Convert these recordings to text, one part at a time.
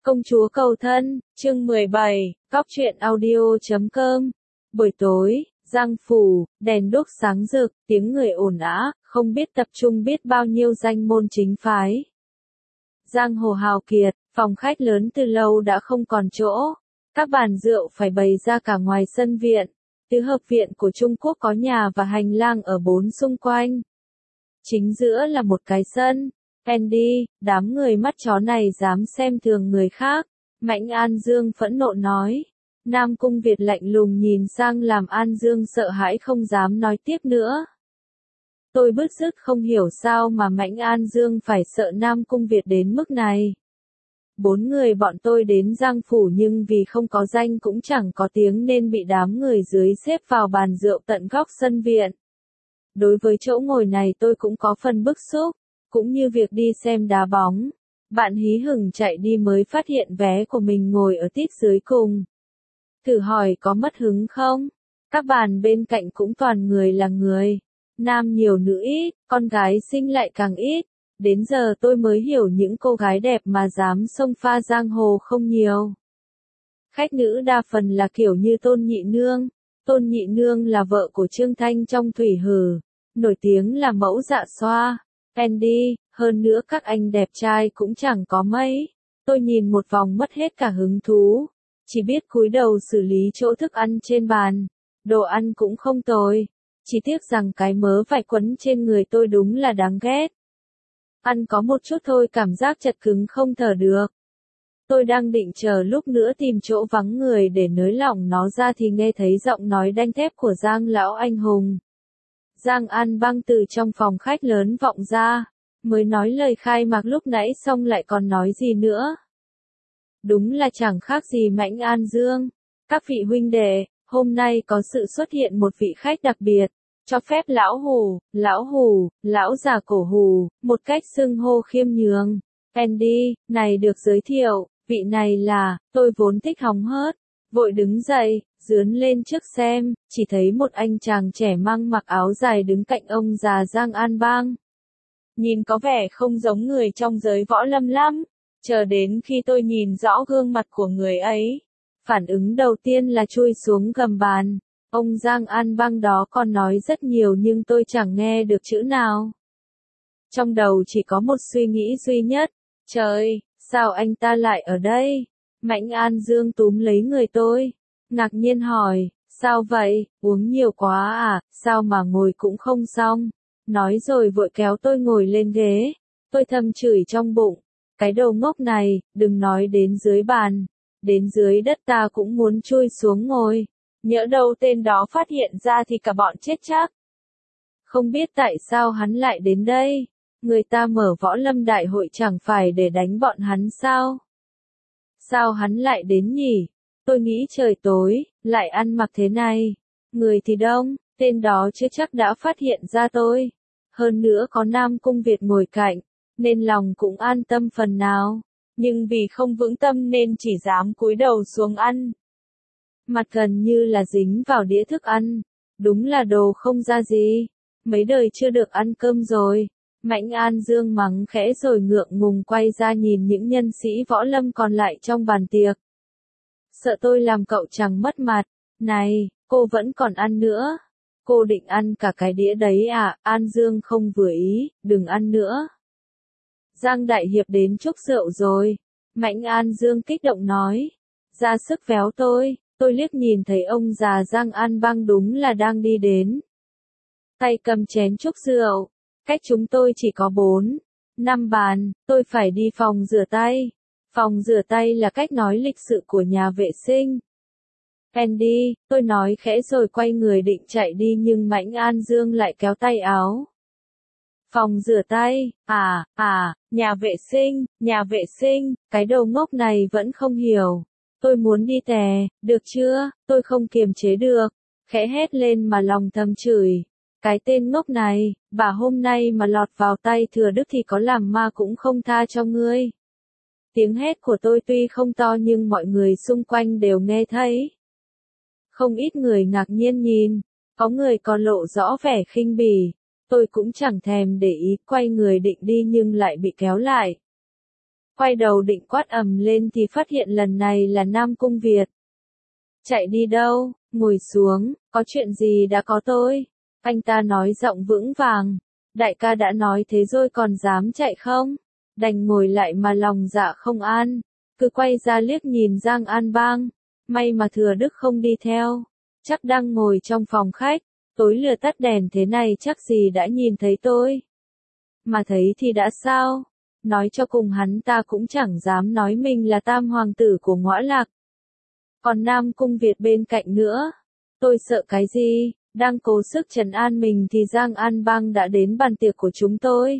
Công chúa cầu thân, chương 17, Góc truyện audio.com. Buổi tối, Giang phủ, đèn đuốc sáng rực, tiếng người ồn ào, không biết tập trung biết bao nhiêu danh môn chính phái. Giang hồ hào kiệt, phòng khách lớn từ lâu đã không còn chỗ. Các bàn rượu phải bày ra cả ngoài sân viện. Tứ hợp viện của Trung Quốc có nhà và hành lang ở bốn xung quanh. Chính giữa là một cái sân. Andy, đám người mắt chó này dám xem thường người khác. Mạnh An Dương phẫn nộ nói. Nam Cung Việt lạnh lùng nhìn sang làm An Dương sợ hãi không dám nói tiếp nữa. Tôi bứt rứt không hiểu sao mà Mạnh An Dương phải sợ Nam Cung Việt đến mức này. 4 người bọn tôi đến Giang phủ nhưng vì không có danh cũng chẳng có tiếng nên bị đám người dưới xếp vào bàn rượu tận góc sân viện. Đối với chỗ ngồi này tôi cũng có phần bức xúc, cũng như việc đi xem đá bóng. Bạn hí hửng chạy đi mới phát hiện vé của mình ngồi ở tít dưới cùng. Thử hỏi có mất hứng không? Các bàn bên cạnh cũng toàn người là người. Nam nhiều nữ ít, con gái xinh lại càng ít. Đến giờ tôi mới hiểu những cô gái đẹp mà dám xông pha giang hồ không nhiều. Khách nữ đa phần là kiểu như Tôn Nhị Nương. Tôn Nhị Nương là vợ của Trương Thanh trong Thủy Hử, nổi tiếng là mẫu dạ xoa. Andy, hơn nữa các anh đẹp trai cũng chẳng có mấy. Tôi nhìn một vòng mất hết cả hứng thú. Chỉ biết cúi đầu xử lý chỗ thức ăn trên bàn. Đồ ăn cũng không tồi. Chỉ tiếc rằng cái mớ vải quấn trên người tôi đúng là đáng ghét. Ăn có một chút thôi cảm giác chật cứng không thở được. Tôi đang định chờ lúc nữa tìm chỗ vắng người để nới lỏng nó ra thì nghe thấy giọng nói đanh thép của Giang lão anh hùng. Giang An Bang từ trong phòng khách lớn vọng ra, mới nói lời khai mạc lúc nãy xong lại còn nói gì nữa. Đúng là chẳng khác gì Mạnh An Dương. Các vị huynh đệ, hôm nay có sự xuất hiện một vị khách đặc biệt, cho phép lão già cổ hù, một cách xưng hô khiêm nhường. Andy, này được giới thiệu, vị này là, tôi vốn thích hóng hớt, vội đứng dậy, dướn lên trước xem, chỉ thấy một anh chàng trẻ mang mặc áo dài đứng cạnh ông già Giang An Bang. Nhìn có vẻ không giống người trong giới võ lâm lắm, chờ đến khi tôi nhìn rõ gương mặt của người ấy. Phản ứng đầu tiên là chui xuống gầm bàn. Ông Giang An Bang đó còn nói rất nhiều nhưng tôi chẳng nghe được chữ nào. Trong đầu chỉ có một suy nghĩ duy nhất. Trời, sao anh ta lại ở đây? Mạnh An Dương túm lấy người tôi. Ngạc nhiên hỏi, sao vậy, uống nhiều quá à, sao mà ngồi cũng không xong. Nói rồi vội kéo tôi ngồi lên ghế. Tôi thầm chửi trong bụng. Cái đầu ngốc này, đừng nói đến dưới bàn. Đến dưới đất ta cũng muốn chui xuống ngồi. Nhỡ đâu tên đó phát hiện ra thì cả bọn chết chắc. Không biết tại sao hắn lại đến đây. Người ta mở võ lâm đại hội chẳng phải để đánh bọn hắn sao? Sao hắn lại đến nhỉ? Tôi nghĩ trời tối, lại ăn mặc thế này. Người thì đông, tên đó chưa chắc đã phát hiện ra tôi. Hơn nữa có Nam Cung Việt ngồi cạnh, nên lòng cũng an tâm phần nào. Nhưng vì không vững tâm nên chỉ dám cúi đầu xuống ăn. Mặt gần như là dính vào đĩa thức ăn. Đúng là đồ không ra gì. Mấy đời chưa được ăn cơm rồi. Mạnh An Dương mắng khẽ rồi ngượng ngùng quay ra nhìn những nhân sĩ võ lâm còn lại trong bàn tiệc. Sợ tôi làm cậu chẳng mất mặt. Này, cô vẫn còn ăn nữa. Cô định ăn cả cái đĩa đấy à? An Dương không vừa ý, đừng ăn nữa. Giang Đại Hiệp đến chúc rượu rồi. Mạnh An Dương kích động nói. Ra sức véo tôi liếc nhìn thấy ông già Giang An Bang đúng là đang đi đến. Tay cầm chén chúc rượu. Cách chúng tôi chỉ có 4-5 bàn, tôi phải đi phòng rửa tay. Phòng rửa tay là cách nói lịch sự của nhà vệ sinh. Andy, tôi nói khẽ rồi quay người định chạy đi nhưng Mạnh An Dương lại kéo tay áo. Phòng rửa tay, nhà vệ sinh, cái đầu ngốc này vẫn không hiểu. Tôi muốn đi tè, được chưa, tôi không kiềm chế được, khẽ hét lên mà lòng thầm chửi. Cái tên ngốc này, bà hôm nay mà lọt vào tay Thừa Đức thì có làm ma cũng không tha cho ngươi. Tiếng hét của tôi tuy không to nhưng mọi người xung quanh đều nghe thấy. Không ít người ngạc nhiên nhìn, có người còn lộ rõ vẻ khinh bỉ. Tôi cũng chẳng thèm để ý, quay người định đi nhưng lại bị kéo lại. Quay đầu định quát ầm lên thì phát hiện lần này là Nam Cung Việt. Chạy đi đâu, ngồi xuống, có chuyện gì đã có tôi. Anh ta nói giọng vững vàng. Đại ca đã nói thế rồi còn dám chạy không? Đành ngồi lại mà lòng dạ không an. Cứ quay ra liếc nhìn Giang An Bang. May mà Thừa Đức không đi theo. Chắc đang ngồi trong phòng khách. Tối lừa tắt đèn thế này chắc gì đã nhìn thấy tôi. Mà thấy thì đã sao? Nói cho cùng hắn ta cũng chẳng dám nói mình là tam hoàng tử của Ngõa Lạc. Còn Nam Cung Việt bên cạnh nữa. Tôi sợ cái gì? Đang cố sức trấn an mình thì Giang An Bang đã đến bàn tiệc của chúng tôi.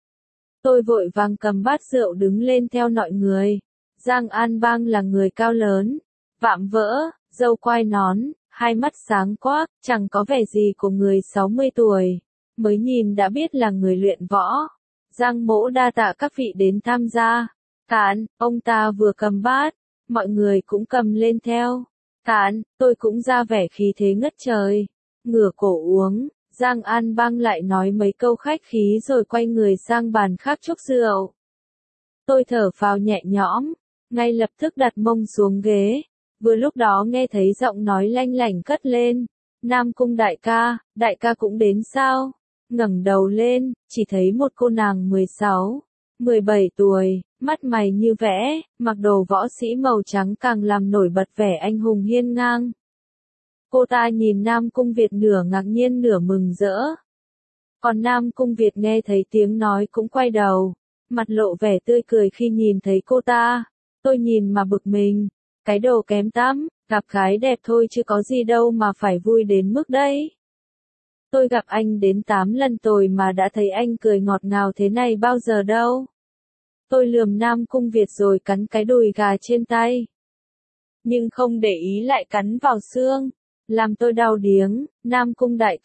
Tôi vội vàng cầm bát rượu đứng lên theo mọi người. Giang An Bang là người cao lớn, vạm vỡ, râu quai nón, hai mắt sáng quắc, chẳng có vẻ gì của người 60 tuổi. Mới nhìn đã biết là người luyện võ. Giang mỗ đa tạ các vị đến tham gia. Cạn, ông ta vừa cầm bát, mọi người cũng cầm lên theo. Cạn, tôi cũng ra vẻ khí thế ngất trời. Ngửa cổ uống, Giang An Bang lại nói mấy câu khách khí rồi quay người sang bàn khác chúc rượu. Tôi thở phào nhẹ nhõm, ngay lập tức đặt mông xuống ghế. Vừa lúc đó nghe thấy giọng nói lanh lảnh cất lên. Nam Cung đại ca cũng đến sao? Ngẩng đầu lên, chỉ thấy một cô nàng 16, 17 tuổi, mắt mày như vẽ, mặc đồ võ sĩ màu trắng càng làm nổi bật vẻ anh hùng hiên ngang. Cô ta nhìn Nam Cung Việt nửa ngạc nhiên nửa mừng rỡ. Còn Nam Cung Việt nghe thấy tiếng nói cũng quay đầu, mặt lộ vẻ tươi cười khi nhìn thấy cô ta. Tôi nhìn mà bực mình, cái đồ kém tắm, gặp gái đẹp thôi chứ có gì đâu mà phải vui đến mức đấy. Tôi gặp anh đến 8 lần rồi mà đã thấy anh cười ngọt ngào thế này bao giờ đâu. Tôi lườm Nam Cung Việt rồi cắn cái đùi gà trên tay. Nhưng không để ý lại cắn vào xương. Làm tôi đau điếng. Nam Cung đại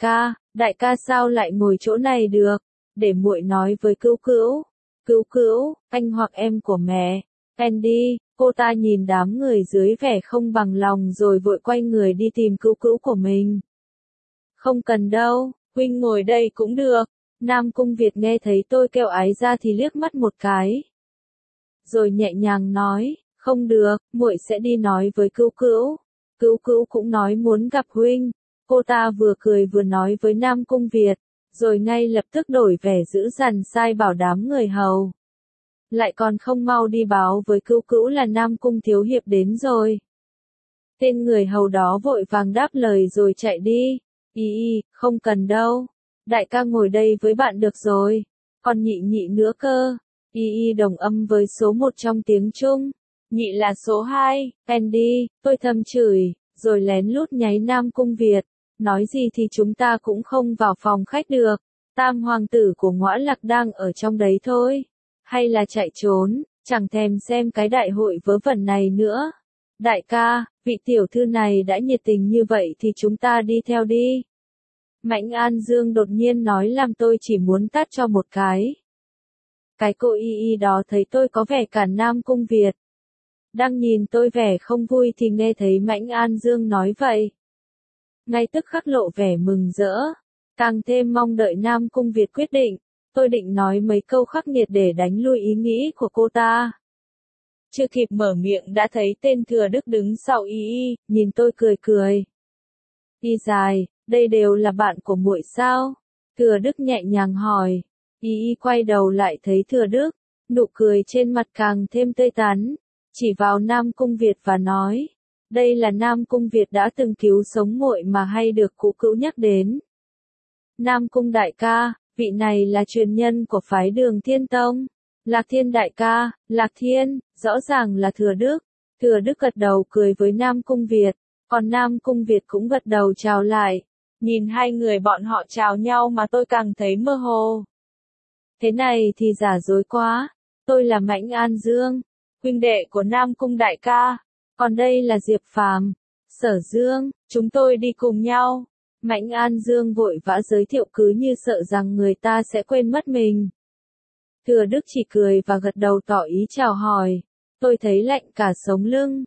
ca sao lại ngồi chỗ này được? Để muội nói với Cữu Cữu. Cữu Cữu, anh hoặc em của mẹ. Andy, cô ta nhìn đám người dưới vẻ không bằng lòng rồi vội quay người đi tìm Cữu Cữu của mình. Không cần đâu, huynh ngồi đây cũng được. Nam Cung Việt nghe thấy tôi kêu ái ra thì liếc mắt một cái. Rồi nhẹ nhàng nói, không được, muội sẽ đi nói với Cữu Cữu. Cữu Cữu cũng nói muốn gặp huynh. Cô ta vừa cười vừa nói với Nam Cung Việt, rồi ngay lập tức đổi vẻ dữ dằn sai bảo đám người hầu. Lại còn không mau đi báo với Cữu Cữu là Nam Cung thiếu hiệp đến rồi. Tên người hầu đó vội vàng đáp lời rồi chạy đi. Không cần đâu. Đại ca ngồi đây với bạn được rồi. Còn nhị nữa cơ. Đồng âm với số 1 trong tiếng Trung. Nhị là số 2, Andy, tôi thầm chửi, rồi lén lút nháy Nam Cung Việt. Nói gì thì chúng ta cũng không vào phòng khách được. Tam hoàng tử của Ngõa Lạc đang ở trong đấy thôi. Hay là chạy trốn, chẳng thèm xem cái đại hội vớ vẩn này nữa. Đại ca, vị tiểu thư này đã nhiệt tình như vậy thì chúng ta đi theo đi. Mãnh An Dương đột nhiên nói làm tôi chỉ muốn tát cho một cái. Cái cô đó thấy tôi có vẻ cản Nam Cung Việt. Đang nhìn tôi vẻ không vui thì nghe thấy Mãnh An Dương nói vậy. Ngay tức khắc lộ vẻ mừng rỡ. Càng thêm mong đợi Nam Cung Việt quyết định. Tôi định nói mấy câu khắc nghiệt để đánh lui ý nghĩ của cô ta. Chưa kịp mở miệng đã thấy tên Thừa Đức đứng sau nhìn tôi cười cười. Dài, đây đều là bạn của muội sao? Thừa Đức nhẹ nhàng hỏi. Quay đầu lại thấy Thừa Đức, nụ cười trên mặt càng thêm tươi tắn, chỉ vào Nam Cung Việt và nói. Đây là Nam Cung Việt đã từng cứu sống muội mà hay được Cữu Cữu nhắc đến. Nam Cung đại ca, vị này là truyền nhân của phái Đường Thiên Tông. Lạc Thiên đại ca, Lạc Thiên, rõ ràng là Thừa Đức. Thừa Đức gật đầu cười với Nam Cung Việt, còn Nam Cung Việt cũng gật đầu chào lại. Nhìn hai người bọn họ chào nhau mà tôi càng thấy mơ hồ. Thế này thì giả dối quá. Tôi là Mãnh An Dương, huynh đệ của Nam Cung đại ca. Còn đây là Diệp Phàm, Sở Dương, chúng tôi đi cùng nhau. Mãnh An Dương vội vã giới thiệu cứ như sợ rằng người ta sẽ quên mất mình. Thừa Đức chỉ cười và gật đầu tỏ ý chào hỏi. Tôi thấy lạnh cả sống lưng.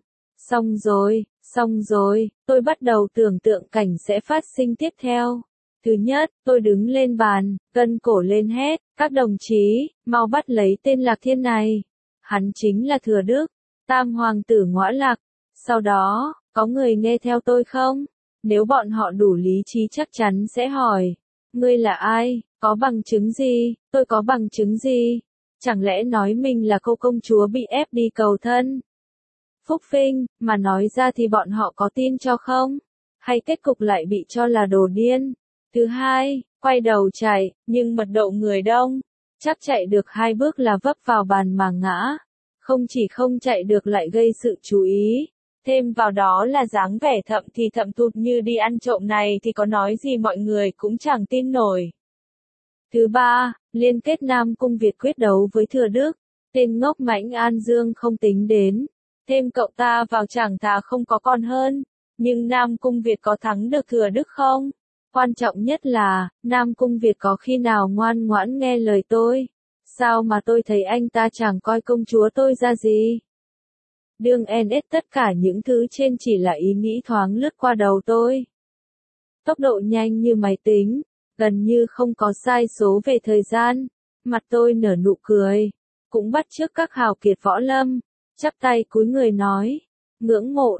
Xong rồi, tôi bắt đầu tưởng tượng cảnh sẽ phát sinh tiếp theo. Thứ nhất, tôi đứng lên bàn, gân cổ lên hét, các đồng chí, mau bắt lấy tên Lạc Thiên này. hắn chính là Thừa Đức, tam hoàng tử Ngõa Lạc. Sau đó, có người nghe theo tôi không? Nếu bọn họ đủ lý trí chắc chắn sẽ hỏi, ngươi là ai, có bằng chứng gì, tôi có bằng chứng gì? Chẳng lẽ nói mình là cô công chúa bị ép đi cầu thân? Phúc Vinh, mà nói ra thì bọn họ có tin cho không? Hay kết cục lại bị cho là đồ điên? Thứ hai, quay đầu chạy, nhưng mật độ người đông, chắc chạy được 2 bước là vấp vào bàn mà ngã. Không chỉ không chạy được lại gây sự chú ý. Thêm vào đó là dáng vẻ thậm thì thậm thụt như đi ăn trộm này thì có nói gì mọi người cũng chẳng tin nổi. Thứ ba, liên kết Nam Cung Việt quyết đấu với Thừa Đức. Tên ngốc Mãnh An Dương không tính đến. Thêm cậu ta vào chẳng thà không có con hơn. Nhưng Nam Cung Việt có thắng được Thừa Đức không? Quan trọng nhất là, Nam Cung Việt có khi nào ngoan ngoãn nghe lời tôi? Sao mà tôi thấy anh ta chẳng coi công chúa tôi ra gì? Đương NS tất cả những thứ trên chỉ là ý nghĩ thoáng lướt qua đầu tôi. Tốc độ nhanh như máy tính, gần như không có sai số về thời gian. Mặt tôi nở nụ cười, cũng bắt chước các hào kiệt võ lâm, chắp tay cúi người nói, ngưỡng mộ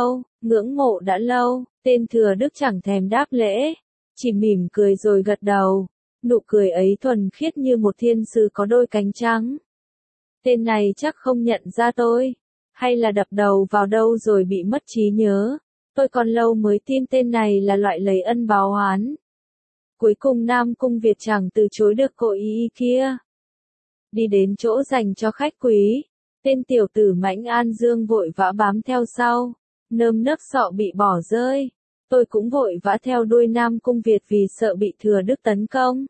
đã lâu, tên Thừa Đức chẳng thèm đáp lễ, chỉ mỉm cười rồi gật đầu, nụ cười ấy thuần khiết như một thiên sứ có đôi cánh trắng. Tên này chắc không nhận ra tôi, hay là đập đầu vào đâu rồi bị mất trí nhớ, tôi còn lâu mới tin tên này là loại lấy ân báo oán. Cuối cùng Nam Cung Việt chẳng từ chối được cô y kia. Đi đến chỗ dành cho khách quý, tên tiểu tử Mãnh An Dương vội vã bám theo sau, nơm nớp sợ bị bỏ rơi. Tôi cũng vội vã theo đuôi Nam Cung Việt vì sợ bị Thừa Đức tấn công.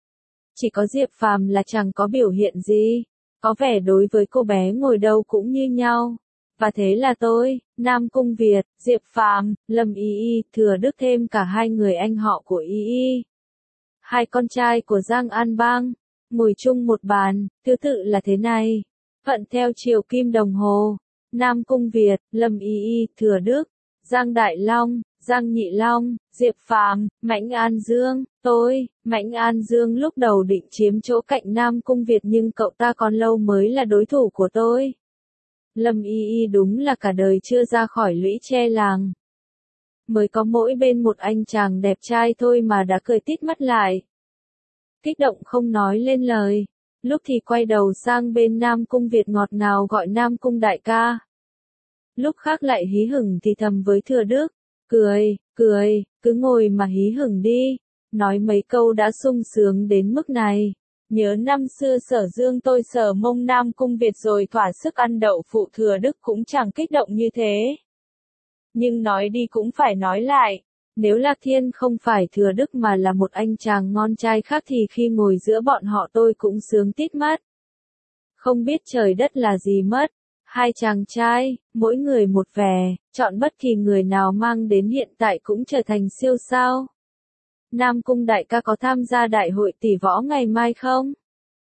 Chỉ có Diệp Phàm là chẳng có biểu hiện gì, có vẻ đối với cô bé ngồi đâu cũng như nhau. Và thế là tôi, Nam Cung Việt, Diệp Phàm, Lâm Y Y, Thừa Đức thêm cả 2 người anh họ của Y Y. 2 con trai của Giang An Bang, ngồi chung một bàn, thứ tự là thế này. Thuận theo chiều kim đồng hồ, Nam Cung Việt, Lâm Y Y, Thừa Đức, Giang Đại Long, Giang Nhị Long, Diệp Phàm, Mãnh An Dương, tôi. Mãnh An Dương lúc đầu định chiếm chỗ cạnh Nam Cung Việt nhưng cậu ta còn lâu mới là đối thủ của tôi. Lâm Y Y đúng là cả đời chưa ra khỏi lũy tre làng. Mới có mỗi bên một anh chàng đẹp trai thôi mà đã cười tít mắt lại. Kích động không nói lên lời, lúc thì quay đầu sang bên Nam Cung Việt ngọt ngào gọi Nam Cung đại ca. Lúc khác lại hí hửng thì thầm với Thừa Đức, cười, cứ ngồi mà hí hửng đi, nói mấy câu đã sung sướng đến mức này. Nhớ năm xưa Sở Dương tôi sờ mông Nam Cung Việt rồi thỏa sức ăn đậu phụ Thừa Đức cũng chẳng kích động như thế. Nhưng nói đi cũng phải nói lại, nếu Lạc Thiên không phải Thừa Đức mà là một anh chàng ngon trai khác thì khi ngồi giữa bọn họ tôi cũng sướng tít mắt. Không biết trời đất là gì mất. 2 chàng trai, mỗi người một vẻ, chọn bất kỳ người nào mang đến hiện tại cũng trở thành siêu sao. Nam Cung đại ca có tham gia đại hội tỷ võ ngày mai không?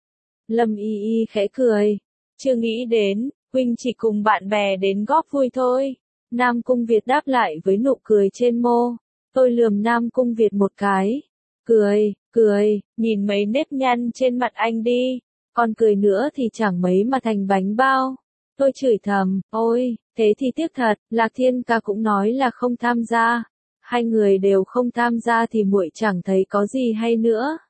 Lâm Y Y khẽ cười. Chưa nghĩ đến, huynh chỉ cùng bạn bè đến góp vui thôi. Nam Cung Việt đáp lại với nụ cười trên môi. Tôi lườm Nam Cung Việt một cái. Cười, nhìn mấy nếp nhăn trên mặt anh đi. Còn cười nữa thì chẳng mấy mà thành bánh bao. Tôi chửi thầm, ôi, thế thì tiếc thật, Lạc Thiên ca cũng nói là không tham gia. 2 người đều không tham gia thì muội chẳng thấy có gì hay nữa.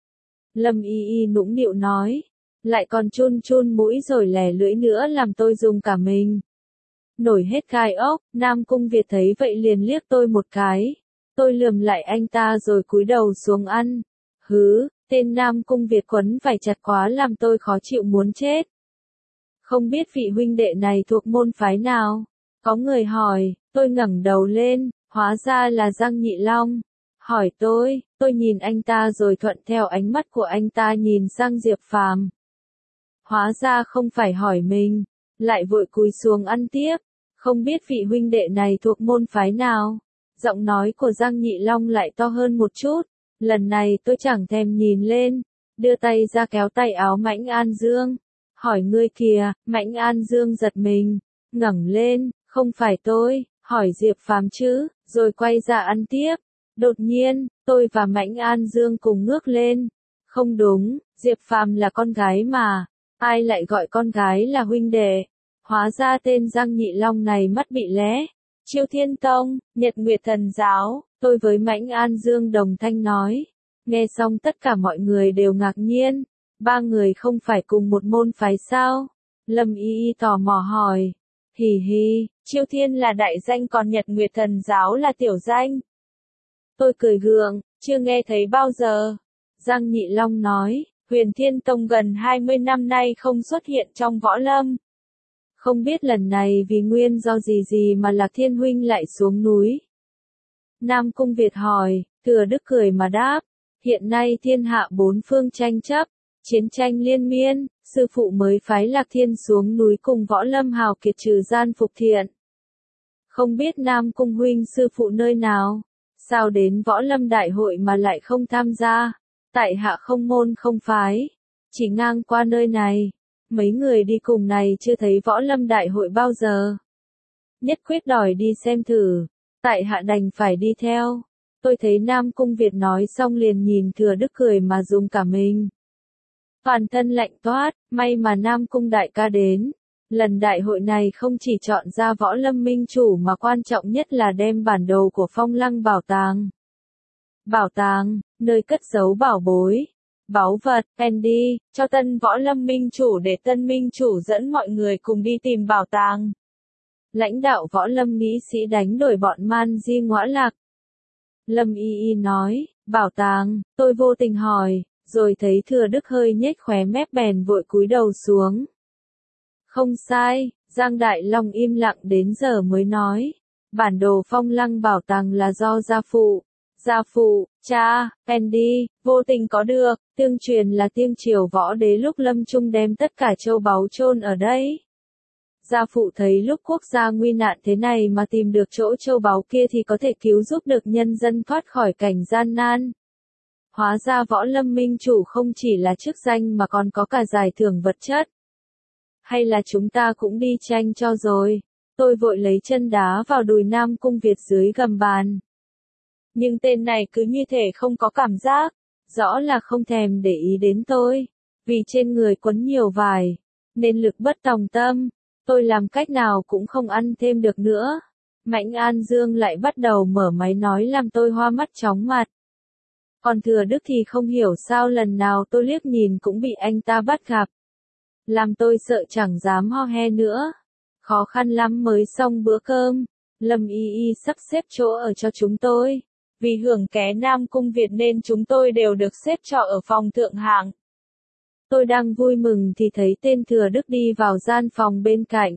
Lâm Y Y nũng nịu nói, lại còn chun mũi rồi lè lưỡi nữa làm tôi dùng cả mình. Nổi hết gai ốc, Nam Cung Việt thấy vậy liền liếc tôi một cái. Tôi lườm lại anh ta rồi cúi đầu xuống ăn. Hứ, tên Nam Cung Việt quấn phải chặt quá làm tôi khó chịu muốn chết. Không biết vị huynh đệ này thuộc môn phái nào? Có người hỏi, tôi ngẩng đầu lên, hóa ra là Giang Nhị Long. Hỏi tôi nhìn anh ta rồi thuận theo ánh mắt của anh ta nhìn sang Diệp Phàm. Hóa ra không phải hỏi mình, lại vội cúi xuống ăn tiếp. Không biết vị huynh đệ này thuộc môn phái nào? Giọng nói của Giang Nhị Long lại to hơn một chút. Lần này tôi chẳng thèm nhìn lên, đưa tay ra kéo tay áo Mãnh An Dương. Hỏi ngươi kìa, Mãnh An Dương giật mình, ngẩng lên, không phải tôi, hỏi Diệp Phàm chứ, rồi quay ra ăn tiếp. Đột nhiên, tôi và Mãnh An Dương cùng ngước lên. Không đúng, Diệp Phàm là con gái mà. ai lại gọi con gái là huynh đệ? Hóa ra tên Giang Nhị Long này mắt bị lé. Chiêu Thiên Tông, Nhật Nguyệt Thần Giáo, tôi với Mãnh An Dương đồng thanh nói. Nghe xong tất cả mọi người đều ngạc nhiên. Ba người không phải cùng một môn phái sao? Lâm Y Y tò mò hỏi. Hì hì, Chiêu Thiên là đại danh còn Nhật Nguyệt Thần Giáo là tiểu danh. Tôi cười gượng, chưa nghe thấy bao giờ. Giang Nhị Long nói, Huyền Thiên Tông gần 20 năm nay không xuất hiện trong võ lâm. Không biết lần này vì nguyên do gì mà Lạc Thiên Huynh lại xuống núi. Nam Cung Việt hỏi, Thừa Đức cười mà đáp, hiện nay thiên hạ bốn phương tranh chấp, chiến tranh liên miên, sư phụ mới phái Lạc Thiên xuống núi cùng võ lâm hào kiệt trừ gian phục thiện. Không biết Nam Cung Huynh sư phụ nơi nào, sao đến võ lâm đại hội mà lại không tham gia, tại hạ không môn không phái, chỉ ngang qua nơi này. Mấy người đi cùng này chưa thấy võ lâm đại hội bao giờ. Nhất quyết đòi đi xem thử, tại hạ đành phải đi theo. Tôi thấy Nam Cung Việt nói xong liền nhìn Thừa Đức cười mà rung cả mình. Toàn thân lạnh toát, may mà Nam Cung đại ca đến. Lần đại hội này không chỉ chọn ra võ lâm minh chủ mà quan trọng nhất là đem bản đồ của Phong Lăng bảo tàng. Bảo tàng, nơi cất giấu bảo bối. Báu vật, Andy, cho tân võ lâm minh chủ để tân minh chủ dẫn mọi người cùng đi tìm bảo tàng. Lãnh đạo võ lâm nghĩ sĩ đánh đổi bọn man di ngõa lạc. Lâm Y Y nói, bảo tàng, tôi vô tình hỏi, rồi thấy Thừa Đức hơi nhếch khóe mép bèn vội cúi đầu xuống. Không sai, Giang Đại Long im lặng đến giờ mới nói, bản đồ Phong Lăng bảo tàng là do gia phụ. Gia phụ, cha, Andy, vô tình có được, tương truyền là Tiên Triều võ đế lúc lâm chung đem tất cả châu báu chôn ở đây. Gia phụ thấy lúc quốc gia nguy nạn thế này mà tìm được chỗ châu báu kia thì có thể cứu giúp được nhân dân thoát khỏi cảnh gian nan. Hóa ra võ lâm minh chủ không chỉ là chức danh mà còn có cả giải thưởng vật chất. Hay là chúng ta cũng đi tranh cho rồi. Tôi vội lấy chân đá vào đùi Nam Cung Việt dưới gầm bàn. Nhưng tên này cứ như thể không có cảm giác, rõ là không thèm để ý đến tôi, vì trên người quấn nhiều vải, nên lực bất tòng tâm, tôi làm cách nào cũng không ăn thêm được nữa. Mãnh An Dương lại bắt đầu mở máy nói làm tôi hoa mắt chóng mặt. Còn Thừa Đức thì không hiểu sao lần nào tôi liếc nhìn cũng bị anh ta bắt gặp. Làm tôi sợ chẳng dám ho he nữa. Khó khăn lắm mới xong bữa cơm, Lâm Y Y sắp xếp chỗ ở cho chúng tôi. Vì hưởng ké Nam Cung Việt nên chúng tôi đều được xếp trọ ở phòng thượng hạng. Tôi đang vui mừng thì thấy tên Thừa Đức đi vào gian phòng bên cạnh.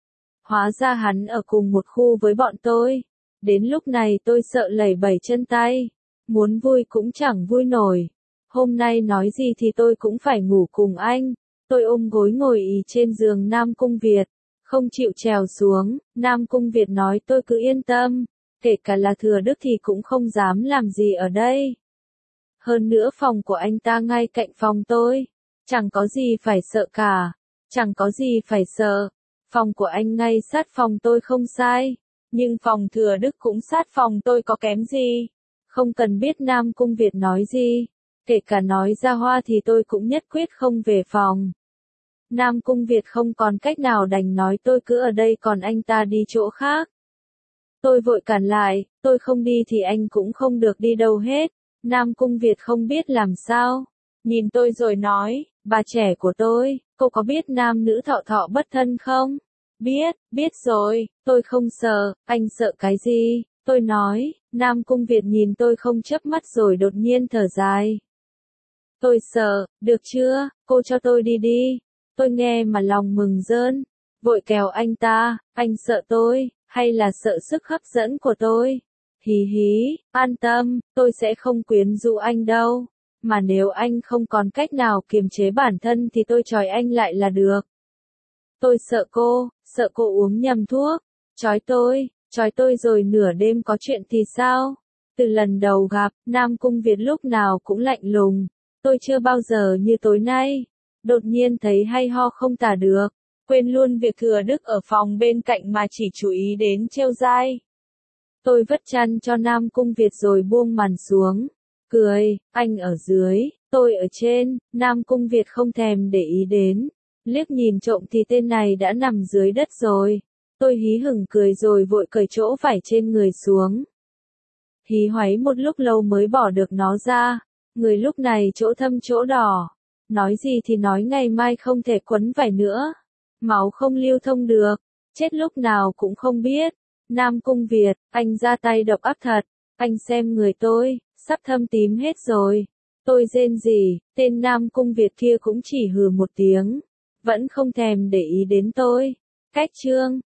Hóa ra hắn ở cùng một khu với bọn tôi. Đến lúc này tôi sợ lẩy bẩy chân tay. Muốn vui cũng chẳng vui nổi. Hôm nay nói gì thì tôi cũng phải ngủ cùng anh. Tôi ôm gối ngồi ì trên giường Nam Cung Việt. Không chịu trèo xuống. Nam Cung Việt nói tôi cứ yên tâm. Kể cả là Thừa Đức thì cũng không dám làm gì ở đây. Hơn nữa phòng của anh ta ngay cạnh phòng tôi. Chẳng có gì phải sợ cả. Chẳng có gì phải sợ. Phòng của anh ngay sát phòng tôi không sai. Nhưng phòng Thừa Đức cũng sát phòng tôi có kém gì. Không cần biết Nam Cung Việt nói gì. Kể cả nói ra hoa thì tôi cũng nhất quyết không về phòng. Nam Cung Việt không còn cách nào đành nói tôi cứ ở đây còn anh ta đi chỗ khác. Tôi vội cản lại, tôi không đi thì anh cũng không được đi đâu hết. Nam Cung Việt không biết làm sao. Nhìn tôi rồi nói, bà trẻ của tôi, cô có biết nam nữ thọ thọ bất thân không? Biết rồi, tôi không sợ, anh sợ cái gì? Tôi nói, Nam Cung Việt nhìn tôi không chớp mắt rồi đột nhiên thở dài. Tôi sợ, được chưa, cô cho tôi đi đi. Tôi nghe mà lòng mừng rơn, vội kéo anh sợ tôi, hay là sợ sức hấp dẫn của tôi? Hí hí, an tâm, tôi sẽ không quyến rũ anh đâu. Mà nếu anh không còn cách nào kiềm chế bản thân thì tôi trói anh lại là được. Tôi sợ cô uống nhầm thuốc. Trói tôi rồi nửa đêm có chuyện thì sao? Từ lần đầu gặp, Nam Cung Việt lúc nào cũng lạnh lùng. Tôi chưa bao giờ như tối nay. Đột nhiên thấy hay ho không tả được. Quên luôn việc Thừa Đức ở phòng bên cạnh mà chỉ chú ý đến trêu dai. Tôi vất chăn cho Nam Cung Việt rồi buông màn xuống. Cười, anh ở dưới, tôi ở trên, Nam Cung Việt không thèm để ý đến. Liếc nhìn trộm thì tên này đã nằm dưới đất rồi. Tôi hí hửng cười rồi vội cởi chỗ vải trên người xuống. Hí hoáy một lúc lâu mới bỏ được nó ra. Người lúc này chỗ thâm chỗ đỏ. Nói gì thì nói ngày mai không thể quấn vải nữa. Máu không lưu thông được. Chết lúc nào cũng không biết. Nam Cung Việt, anh ra tay độc ác thật. Anh xem người tôi, sắp thâm tím hết rồi. Tôi rên rỉ, tên Nam Cung Việt kia cũng chỉ hừ một tiếng. Vẫn không thèm để ý đến tôi. Cách chương